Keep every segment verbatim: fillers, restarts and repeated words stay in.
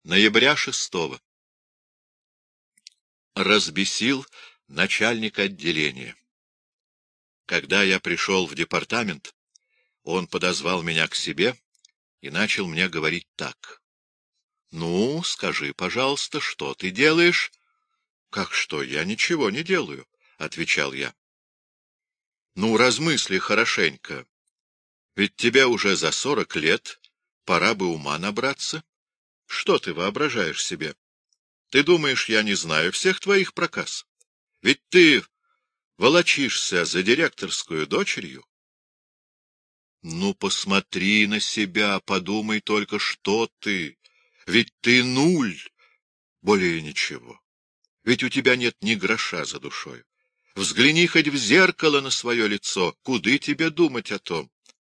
Ноября шестого. Разбесил начальник отделения. Когда я пришел в департамент, он подозвал меня к себе и начал мне говорить так. — Ну, скажи, пожалуйста, что ты делаешь? — Как что? Я ничего не делаю, — отвечал я. — Ну, размысли хорошенько. Ведь тебе уже за сорок лет, пора бы ума набраться. Что ты воображаешь себе? Ты думаешь, я не знаю всех твоих проказ? Ведь ты волочишься за директорскую дочерью. Ну, посмотри на себя, подумай только, что ты. Ведь ты нуль, более ничего. Ведь у тебя нет ни гроша за душой. Взгляни хоть в зеркало на свое лицо, куды тебе думать о том?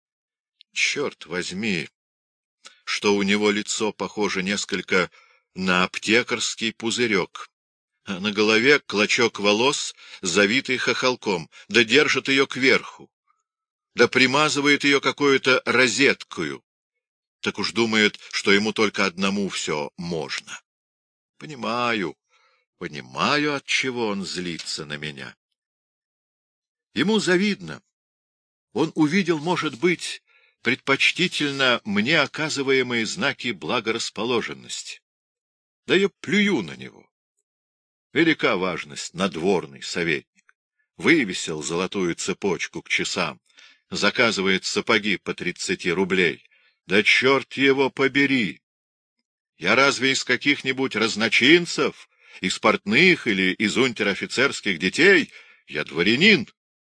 Черт возьми, что у него лицо похоже несколько на аптекарский пузырек, а на голове клочок волос, завитый хохолком, да держит ее кверху, да примазывает ее какую-то розеткою. Так уж думает, что ему только одному все можно. Понимаю, понимаю, от чего он злится на меня. Ему завидно. Он увидел, может быть, предпочтительно мне оказываемые знаки благорасположенности. Да я плюю на него. Велика важность, надворный советник. Вывесил золотую цепочку к часам, заказывает сапоги по тридцати рублей. Да черт его побери! Я разве из каких-нибудь разночинцев, из портных или из унтер-офицерских детей? Я дворянин.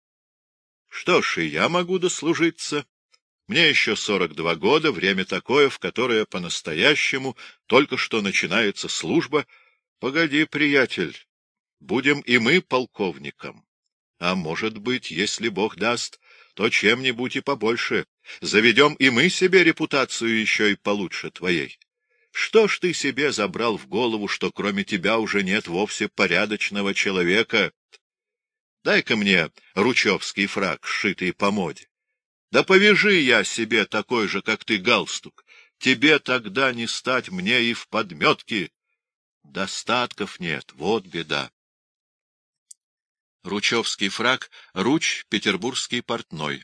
Что ж, и я могу дослужиться. Мне еще сорок два года, время такое, в которое по-настоящему только что начинается служба. Погоди, приятель, будем и мы полковником. А может быть, если Бог даст, то чем-нибудь и побольше. Заведем и мы себе репутацию еще и получше твоей. Что ж ты себе забрал в голову, что кроме тебя уже нет вовсе порядочного человека? Дай-ка мне ручевский фрак, сшитый по моде. Да повяжи я себе такой же, как ты, галстук. Тебе тогда не стать мне и в подметке. Достатков нет, вот беда. Ручевский фрак, руч, петербургский портной.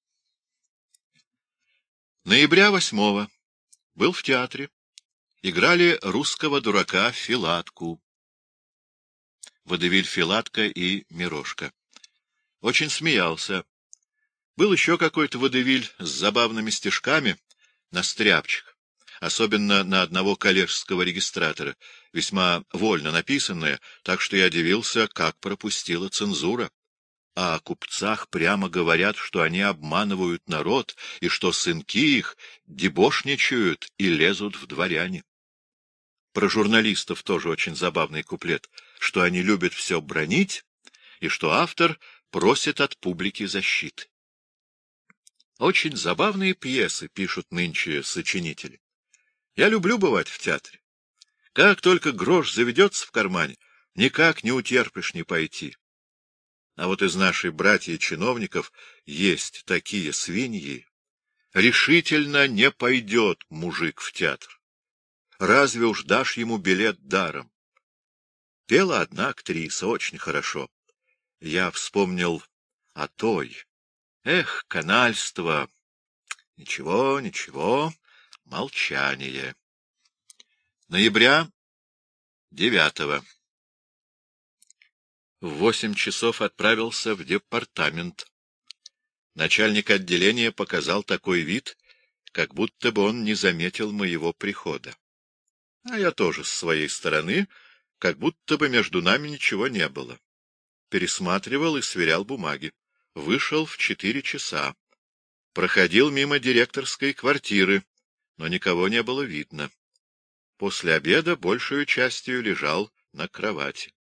Ноября восьмого. Был в театре. Играли русского дурака Филатку. Водевиль «Филатка» и «Мирошка». Очень смеялся. Был еще какой-то водевиль с забавными стишками на стряпчих, особенно на одного коллежского регистратора, весьма вольно написанное, так что я дивился, как пропустила цензура. А о купцах прямо говорят, что они обманывают народ, и что сынки их дебошничают и лезут в дворяне. Про журналистов тоже очень забавный куплет, что они любят все бранить, и что автор просит от публики защиты. Очень забавные пьесы пишут нынче сочинители. Я люблю бывать в театре. Как только грош заведется в кармане, никак не утерпишь не пойти. А вот из наших братьев-чиновников есть такие свиньи. Решительно не пойдет мужик в театр. Разве уж дашь ему билет даром? Пела одна актриса очень хорошо. Я вспомнил о той. Эх, канальство! Ничего, ничего, молчание. Ноября девятого. В восемь часов отправился в департамент. Начальник отделения показал такой вид, как будто бы он не заметил моего прихода. А я тоже с своей стороны, как будто бы между нами ничего не было. Пересматривал и сверял бумаги. Вышел в четыре часа. Проходил мимо директорской квартиры, но никого не было видно. После обеда большую частью лежал на кровати.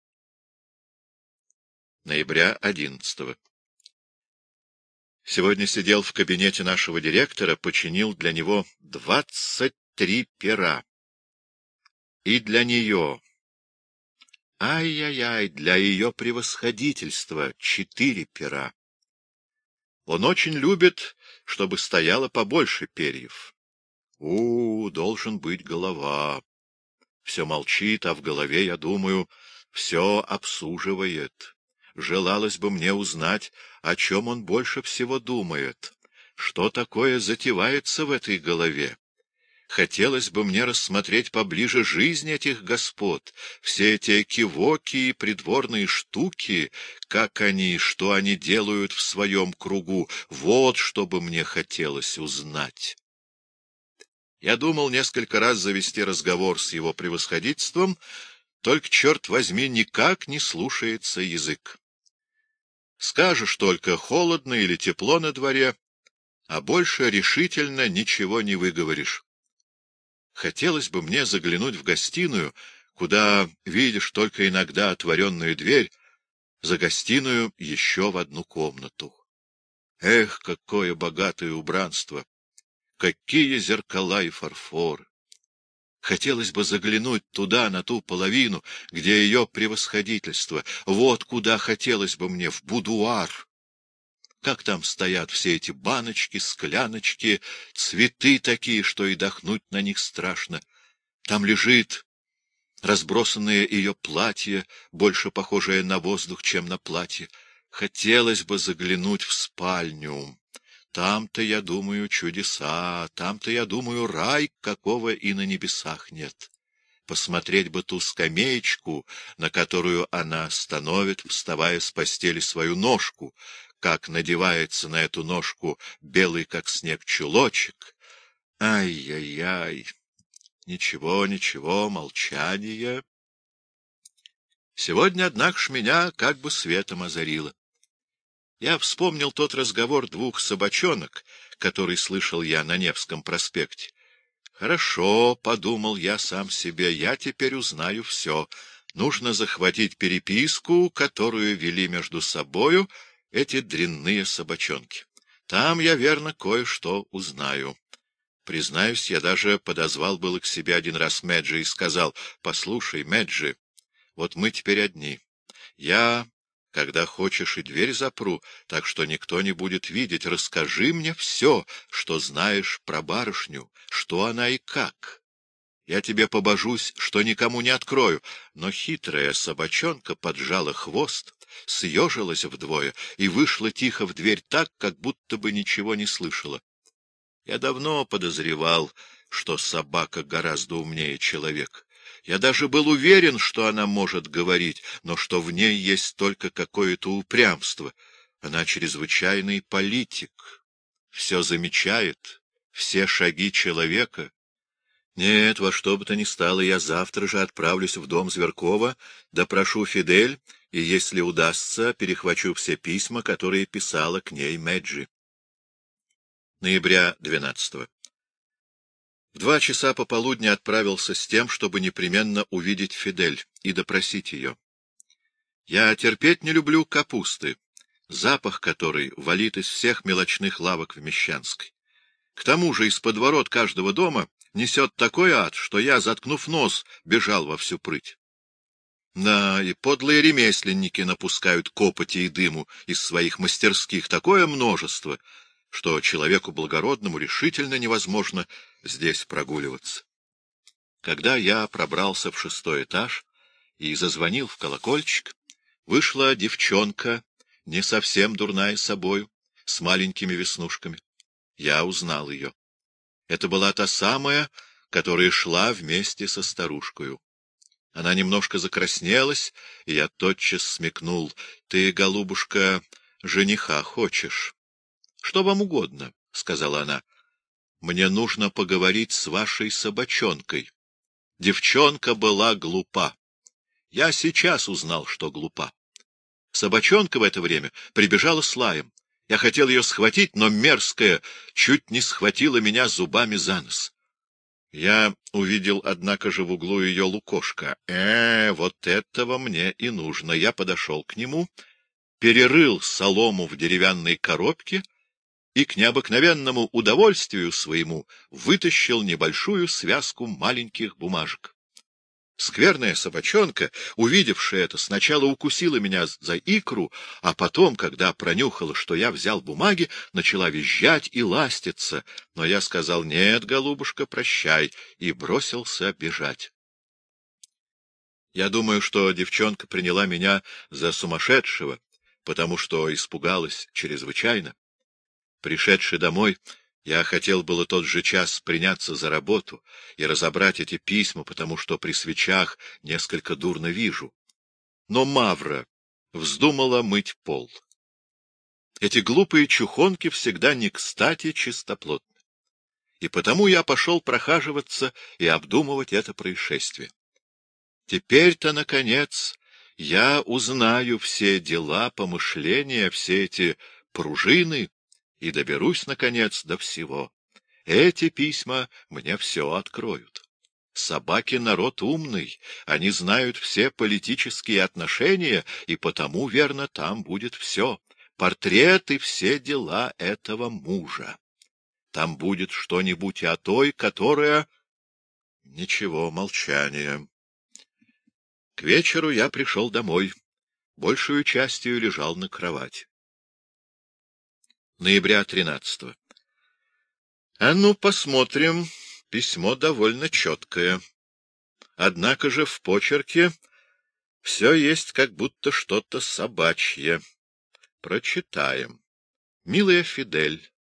Ноября одиннадцатого. Сегодня сидел в кабинете нашего директора, починил для него двадцать три пера. И для нее, ай-яй-яй, для ее превосходительства четыре пера. Он очень любит, чтобы стояло побольше перьев. У, должен быть голова. Все молчит, а в голове, я думаю, все обсуживает. Желалось бы мне узнать, о чем он больше всего думает, что такое затевается в этой голове. Хотелось бы мне рассмотреть поближе жизнь этих господ, все эти кивоки и придворные штуки, как они, что они делают в своем кругу. Вот что бы мне хотелось узнать. Я думал несколько раз завести разговор с его превосходительством, только, черт возьми, никак не слушается язык. Скажешь только, холодно или тепло на дворе, а больше решительно ничего не выговоришь. Хотелось бы мне заглянуть в гостиную, куда видишь только иногда отворенную дверь, за гостиную еще в одну комнату. Эх, какое богатое убранство! Какие зеркала и фарфоры! Хотелось бы заглянуть туда, на ту половину, где ее превосходительство. Вот куда хотелось бы мне, в будуар. Как там стоят все эти баночки, скляночки, цветы такие, что и дохнуть на них страшно. Там лежит разбросанное ее платье, больше похожее на воздух, чем на платье. Хотелось бы заглянуть в спальню. Там-то, я думаю, чудеса, там-то, я думаю, рай, какого и на небесах нет. Посмотреть бы ту скамеечку, на которую она становит, вставая с постели, свою ножку, как надевается на эту ножку белый, как снег, чулочек. Ай-яй-яй! Ничего, ничего, молчание. Сегодня, однако ж, меня как бы светом озарило. Я вспомнил тот разговор двух собачонок, который слышал я на Невском проспекте. Хорошо, — подумал я сам себе, — я теперь узнаю все. Нужно захватить переписку, которую вели между собою эти дрянные собачонки. Там я, верно, кое-что узнаю. Признаюсь, я даже подозвал было к себе один раз Меджи и сказал: «Послушай, Меджи, вот мы теперь одни. Я, когда хочешь, и дверь запру, так что никто не будет видеть. Расскажи мне все, что знаешь про барышню, что она и как. Я тебе побожусь, что никому не открою». Но хитрая собачонка поджала хвост, съежилась вдвое и вышла тихо в дверь так, как будто бы ничего не слышала. Я давно подозревал, что собака гораздо умнее человека. Я даже был уверен, что она может говорить, но что в ней есть только какое-то упрямство. Она чрезвычайный политик, все замечает, все шаги человека. Нет, во что бы то ни стало, я завтра же отправлюсь в дом Зверкова, допрошу Фидель, и, если удастся, перехвачу все письма, которые писала к ней Меджи. Ноября двенадцатого. В два часа пополудни отправился с тем, чтобы непременно увидеть Фидель и допросить ее. Я терпеть не люблю капусты, запах которой валит из всех мелочных лавок в Мещанской. К тому же из-под ворот каждого дома несет такой ад, что я, заткнув нос, бежал во всю прыть. Да, и подлые ремесленники напускают копоти и дыму из своих мастерских такое множество, что человеку благородному решительно невозможно здесь прогуливаться. Когда я пробрался в шестой этаж и зазвонил в колокольчик, вышла девчонка, не совсем дурная собою, с маленькими веснушками. Я узнал ее. Это была та самая, которая шла вместе со старушкою. Она немножко закраснелась, и я тотчас смекнул: «Ты, голубушка, жениха хочешь?» — Что вам угодно, — сказала она. — Мне нужно поговорить с вашей собачонкой. Девчонка была глупа. Я сейчас узнал, что глупа. Собачонка в это время прибежала с лаем. Я хотел ее схватить, но мерзкая чуть не схватила меня зубами за нос. Я увидел, однако же, в углу ее лукошка. Э, вот этого мне и нужно. Я подошел к нему, перерыл солому в деревянной коробке и к необыкновенному удовольствию своему вытащил небольшую связку маленьких бумажек. Скверная собачонка, увидевшая это, сначала укусила меня за икру, а потом, когда пронюхала, что я взял бумаги, начала визжать и ластиться. Но я сказал: «Нет, голубушка, прощай», и бросился бежать. Я думаю, что девчонка приняла меня за сумасшедшего, потому что испугалась чрезвычайно. Пришедший домой, я хотел было тот же час приняться за работу и разобрать эти письма, потому что при свечах несколько дурно вижу. Но Мавра вздумала мыть пол. Эти глупые чухонки всегда не кстати чистоплотны. И потому я пошел прохаживаться и обдумывать это происшествие. Теперь-то, наконец, я узнаю все дела, помышления, все эти пружины и доберусь, наконец, до всего. Эти письма мне все откроют. Собаки — народ умный, они знают все политические отношения, и потому, верно, там будет все. Портрет и все дела этого мужа. Там будет что-нибудь и о той, которая... Ничего, молчание. К вечеру я пришел домой. Большую частью лежал на кровати. Ноября тринадцатого. А ну, посмотрим. Письмо довольно четкое. Однако же в почерке все есть как будто что-то собачье. Прочитаем. Милая Фидель,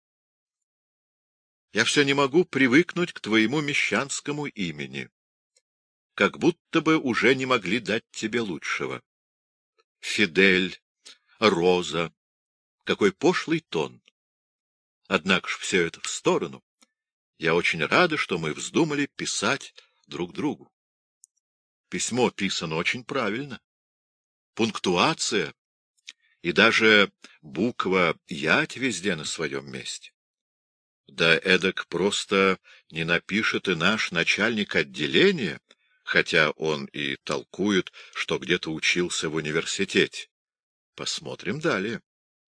я все не могу привыкнуть к твоему мещанскому имени, как будто бы уже не могли дать тебе лучшего. Фидель, Роза, какой пошлый тон. Однако ж все это в сторону. Я очень рада, что мы вздумали писать друг другу. Письмо писано очень правильно. Пунктуация и даже буква «ять» везде на своем месте. Да эдак просто не напишет и наш начальник отделения, хотя он и толкует, что где-то учился в университете. Посмотрим далее.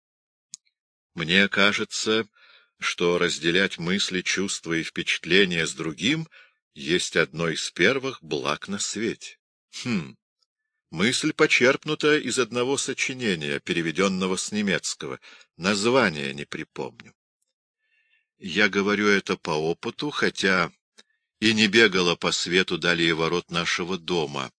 Мне кажется, что разделять мысли, чувства и впечатления с другим есть одно из первых благ на свете. Хм, мысль почерпнута из одного сочинения, переведенного с немецкого. Название не припомню. Я говорю это по опыту, хотя и не бегала по свету далее ворот нашего дома.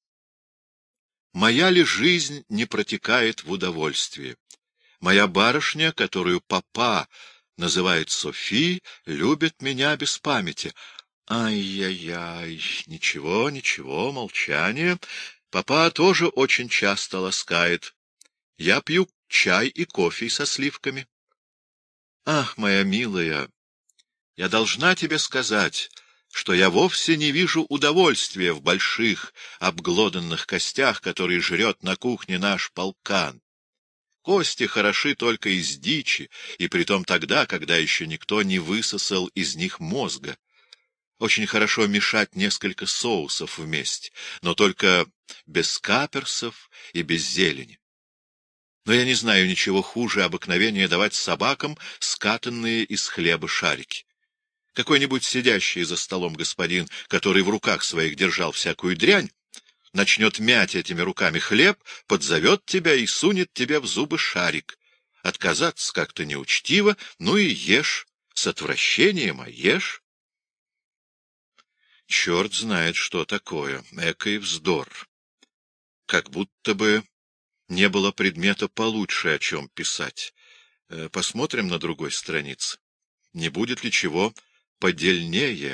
Моя ли жизнь не протекает в удовольствии? Моя барышня, которую папа называет Софи, любит меня без памяти. Ай-яй-яй, ничего, ничего, молчание. Папа тоже очень часто ласкает. Я пью чай и кофе со сливками. Ах, моя милая, я должна тебе сказать, что я вовсе не вижу удовольствия в больших обглоданных костях, которые жрет на кухне наш полкан. Кости хороши только из дичи, и притом тогда, когда еще никто не высосал из них мозга. Очень хорошо мешать несколько соусов вместе, но только без каперсов и без зелени. Но я не знаю ничего хуже обыкновения давать собакам скатанные из хлеба шарики. Какой-нибудь сидящий за столом господин, который в руках своих держал всякую дрянь, начнет мять этими руками хлеб, подзовет тебя и сунет тебе в зубы шарик. Отказаться как-то неучтиво, ну и ешь, с отвращением, а ешь. Черт знает, что такое, экой вздор. Как будто бы не было предмета получше, о чем писать. Посмотрим на другой странице. Не будет ли чего подельнее?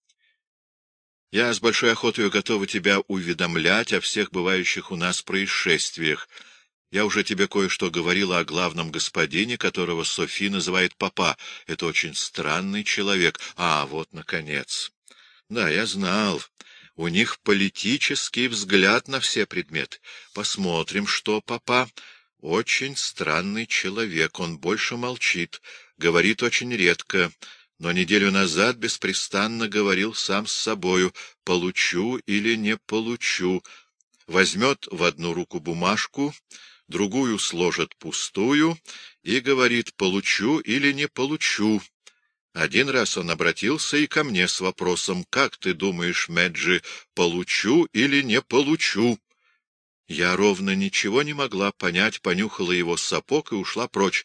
Я с большой охотой готова тебя уведомлять о всех бывающих у нас происшествиях. Я уже тебе кое-что говорила о главном господине, которого Софи называет папа. Это очень странный человек. А, вот, наконец. Да, я знал. У них политический взгляд на все предметы. Посмотрим, что папа. Очень странный человек. Он больше молчит, говорит очень редко. Но неделю назад беспрестанно говорил сам с собою: «Получу или не получу». Возьмет в одну руку бумажку, другую сложит пустую и говорит: «Получу или не получу». Один раз он обратился и ко мне с вопросом: «Как ты думаешь, Меджи, получу или не получу?» Я ровно ничего не могла понять, понюхала его сапог и ушла прочь.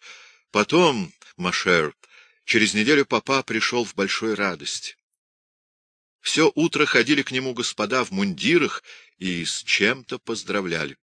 Потом, машер, через неделю папа пришел в большой радости. Все утро ходили к нему господа в мундирах и с чем-то поздравляли.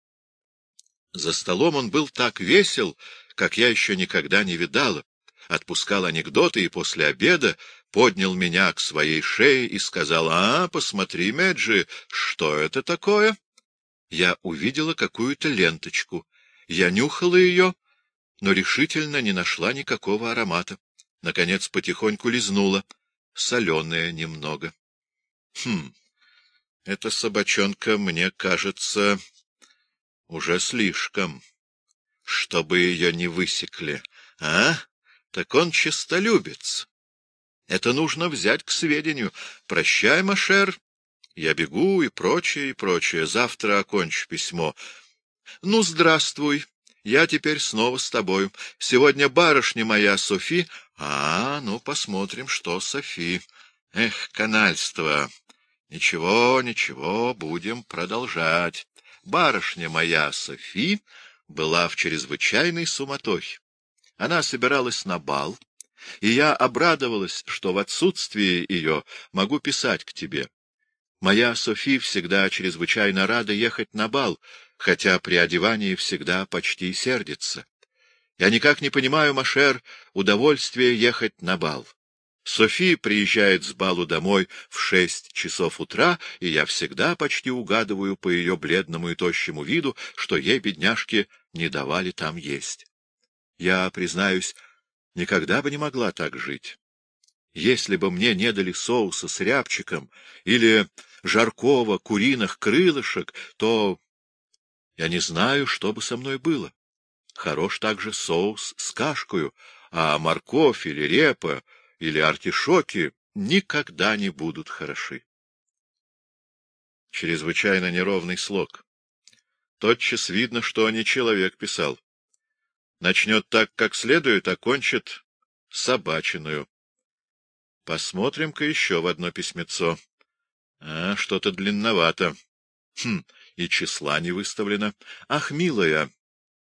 За столом он был так весел, как я еще никогда не видала, отпускал анекдоты и после обеда поднял меня к своей шее и сказал: «А, посмотри, Меджи, что это такое?» Я увидела какую-то ленточку. Я нюхала ее, но решительно не нашла никакого аромата. Наконец потихоньку лизнула, соленая немного. Хм, эта собачонка, мне кажется, уже слишком, чтобы ее не высекли. А? Так он честолюбец. Это нужно взять к сведению. Прощай, Машер. Я бегу и прочее, и прочее. Завтра окончу письмо. Ну, здравствуй. Я теперь снова с тобой. Сегодня барышня моя Софи. А, ну, посмотрим, что Софи. Эх, канальство. Ничего, ничего, будем продолжать. Барышня моя Софи была в чрезвычайной суматохе. Она собиралась на бал, и я обрадовалась, что в отсутствие ее могу писать к тебе. Моя Софи всегда чрезвычайно рада ехать на бал, хотя при одевании всегда почти сердится. Я никак не понимаю, Машер, удовольствие ехать на бал. Софи приезжает с балу домой в шесть часов утра, и я всегда почти угадываю по ее бледному и тощему виду, что ей, бедняжке, не давали там есть. Я, признаюсь, никогда бы не могла так жить. Если бы мне не дали соуса с рябчиком или жаркого куриных крылышек, то я не знаю, что бы со мной было. Хорош также соус с кашкою, а морковь или репа или артишоки никогда не будут хороши. Чрезвычайно неровный слог. Тотчас видно, что не человек писал. Начнет так, как следует, а кончит собачиную. Посмотрим-ка еще в одно письмецо. А, что-то длинновато. Хм, и числа не выставлено. Ах, милая,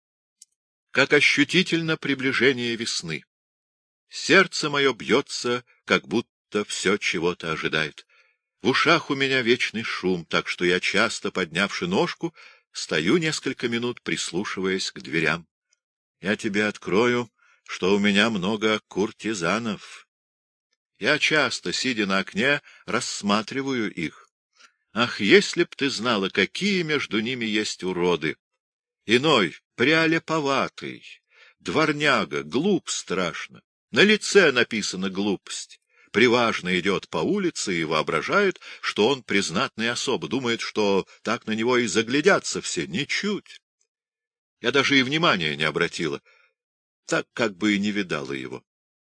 как ощутительно приближение весны! Сердце мое бьется, как будто все чего-то ожидает. В ушах у меня вечный шум, так что я, часто поднявши ножку, стою несколько минут, прислушиваясь к дверям. Я тебе открою, что у меня много куртизанов. Я часто, сидя на окне, рассматриваю их. Ах, если б ты знала, какие между ними есть уроды! Иной прялеповатый, дворняга, глуп страшно. На лице написана глупость. Приважно идет по улице и воображает, что он признатный особа, думает, что так на него и заглядятся все. Ничуть. Я даже и внимания не обратила, так как бы и не видала его.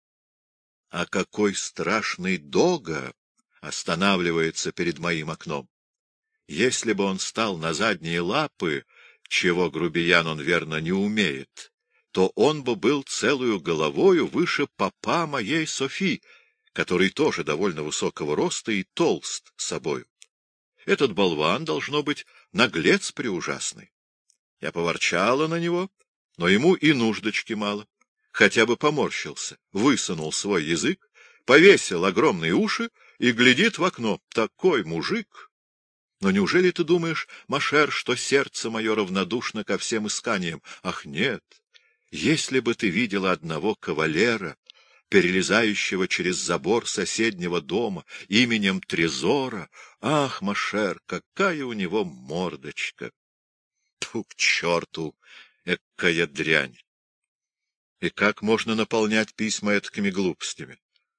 А какой страшный дога останавливается перед моим окном! Если бы он стал на задние лапы, чего грубиян он, верно, не умеет, то он бы был целую головою выше папа моей Софи, который тоже довольно высокого роста и толст собою. Этот болван, должно быть, наглец преужасный. Я поворчала на него, но ему и нуждочки мало. Хотя бы поморщился, высунул свой язык, повесил огромные уши и глядит в окно. Такой мужик! Но неужели ты думаешь, Машер, что сердце мое равнодушно ко всем исканиям? Ах, нет! Если бы ты видела одного кавалера, перелезающего через забор соседнего дома именем Трезора, ах, Машер, какая у него мордочка! Тьфу, к черту, экая дрянь! И как можно наполнять письма этакими глупостями?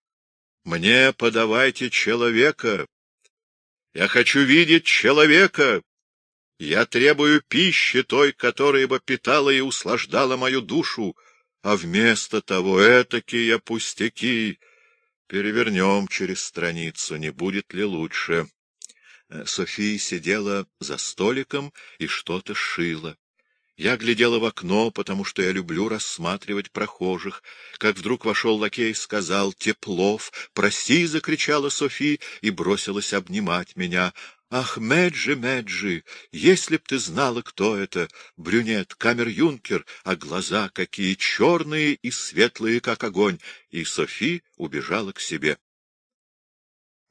Мне подавайте человека! Я хочу видеть человека! Я требую пищи той, которая бы питала и услаждала мою душу, а вместо того этакие пустяки. Перевернем через страницу, не будет ли лучше? София сидела за столиком и что-то шила. Я глядела в окно, потому что я люблю рассматривать прохожих. Как вдруг вошел лакей и сказал: «Теплов, проси!» — закричала Софи и бросилась обнимать меня. «Ах, Меджи, Меджи, если б ты знала, кто это! Брюнет, камер-юнкер, а глаза какие черные и светлые, как огонь!» И Софи убежала к себе.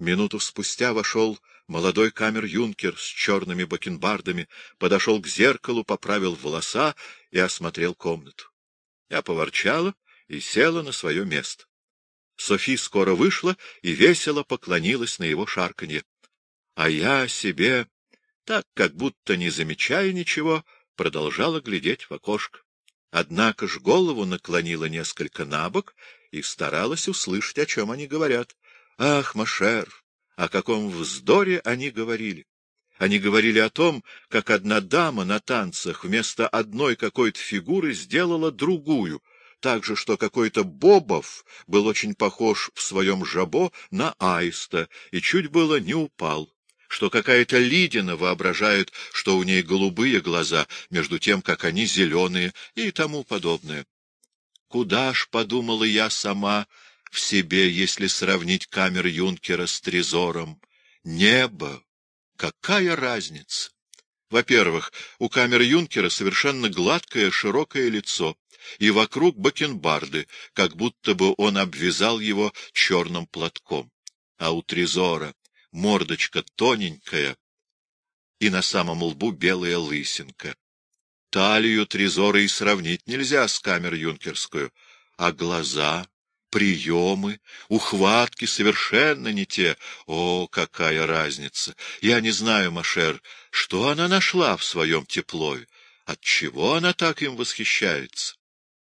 Минуту спустя вошел молодой камер-юнкер с черными бакенбардами, подошел к зеркалу, поправил волоса и осмотрел комнату. Я поворчала и села на свое место. Софи скоро вышла и весело поклонилась на его шарканье. А я себе, так как будто не замечая ничего, продолжала глядеть в окошко. Однако ж голову наклонила несколько набок и старалась услышать, о чем они говорят. Ах, Машер, о каком вздоре они говорили! Они говорили о том, как одна дама на танцах вместо одной какой-то фигуры сделала другую, так же, что какой-то Бобов был очень похож в своем жабо на аиста и чуть было не упал, что какая-то Лидина воображает, что у ней голубые глаза, между тем, как они зеленые и тому подобное. Куда ж, подумала я сама в себе, если сравнить камер-юнкера с Трезором? Небо! Какая разница? Во-первых, у камер-юнкера совершенно гладкое широкое лицо, и вокруг бакенбарды, как будто бы он обвязал его черным платком. А у Трезора мордочка тоненькая, и на самом лбу белая лысинка. Талию Трезора и сравнить нельзя с камер-юнкерскую, а глаза, приемы, ухватки совершенно не те. О, какая разница! Я не знаю, Машер, что она нашла в своем теплове, отчего она так им восхищается.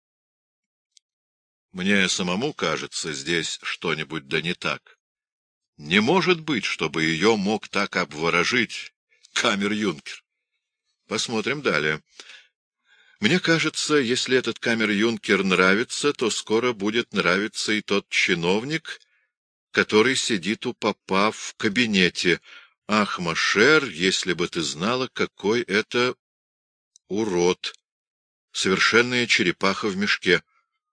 Мне самому кажется, здесь что-нибудь да не так. Не может быть, чтобы ее мог так обворожить камер-юнкер. Посмотрим далее. Мне кажется, если этот камер-юнкер нравится, то скоро будет нравиться и тот чиновник, который сидит у попа в кабинете. Ах, Машер, если бы ты знала, какой это урод! Совершенная черепаха в мешке.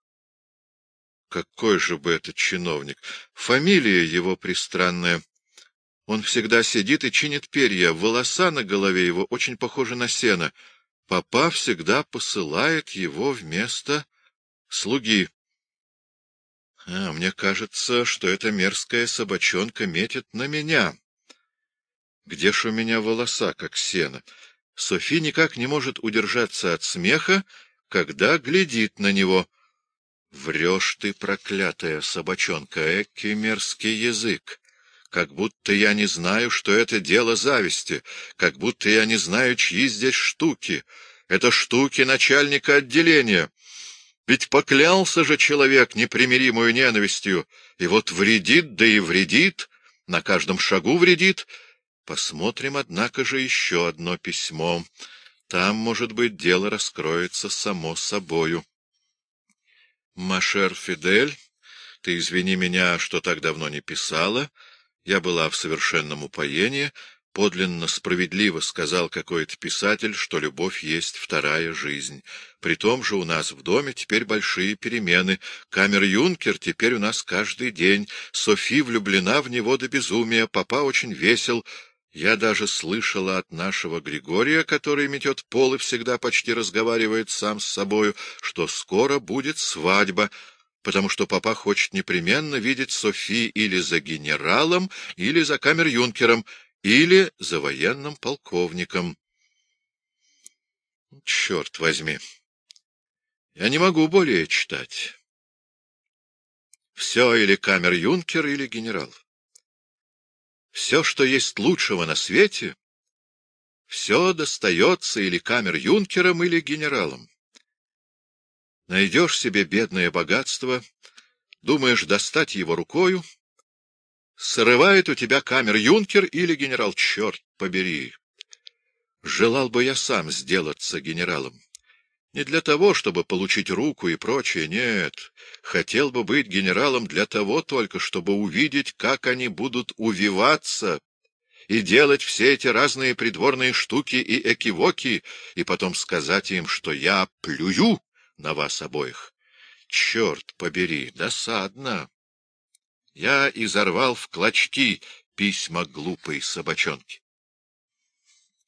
Какой же бы это чиновник? Фамилия его пристранная. Он всегда сидит и чинит перья, волоса на голове его очень похожи на сено. Папа всегда посылает его вместо слуги. А, мне кажется, что эта мерзкая собачонка метит на меня. Где ж у меня волоса, как сено? Софи никак не может удержаться от смеха, когда глядит на него. Врешь ты, проклятая собачонка, эки мерзкий язык. Как будто я не знаю, что это дело зависти, как будто я не знаю, чьи здесь штуки. Это штуки начальника отделения. Ведь поклялся же человек непримиримую ненавистью, и вот вредит, да и вредит, на каждом шагу вредит. Посмотрим, однако же, еще одно письмо. Там, может быть, дело раскроется само собою. Машер Фидель, ты извини меня, что так давно не писала. Я была в совершенном упоении. Подлинно справедливо сказал какой-то писатель, что любовь есть вторая жизнь. При том же у нас в доме теперь большие перемены. Камер-юнкер теперь у нас каждый день. Софи влюблена в него до безумия. Папа очень весел. Я даже слышала от нашего Григория, который метет пол и всегда почти разговаривает сам с собою, что скоро будет свадьба, потому что папа хочет непременно видеть Софи или за генералом, или за камер-юнкером, или за военным полковником. Черт возьми! Я не могу более читать. Все или камер-юнкер, или генерал. Все, что есть лучшего на свете, все достается или камер-юнкерам, или генералам. Найдешь себе бедное богатство, думаешь достать его рукою, срывает у тебя камер-юнкер или генерал, черт побери. Желал бы я сам сделаться генералом. Не для того, чтобы получить руку и прочее, нет. Хотел бы быть генералом для того только, чтобы увидеть, как они будут увиваться и делать все эти разные придворные штуки и экивоки, и потом сказать им, что я плюю на вас обоих. Черт побери, досадно. Я изорвал в клочки письма глупой собачонки.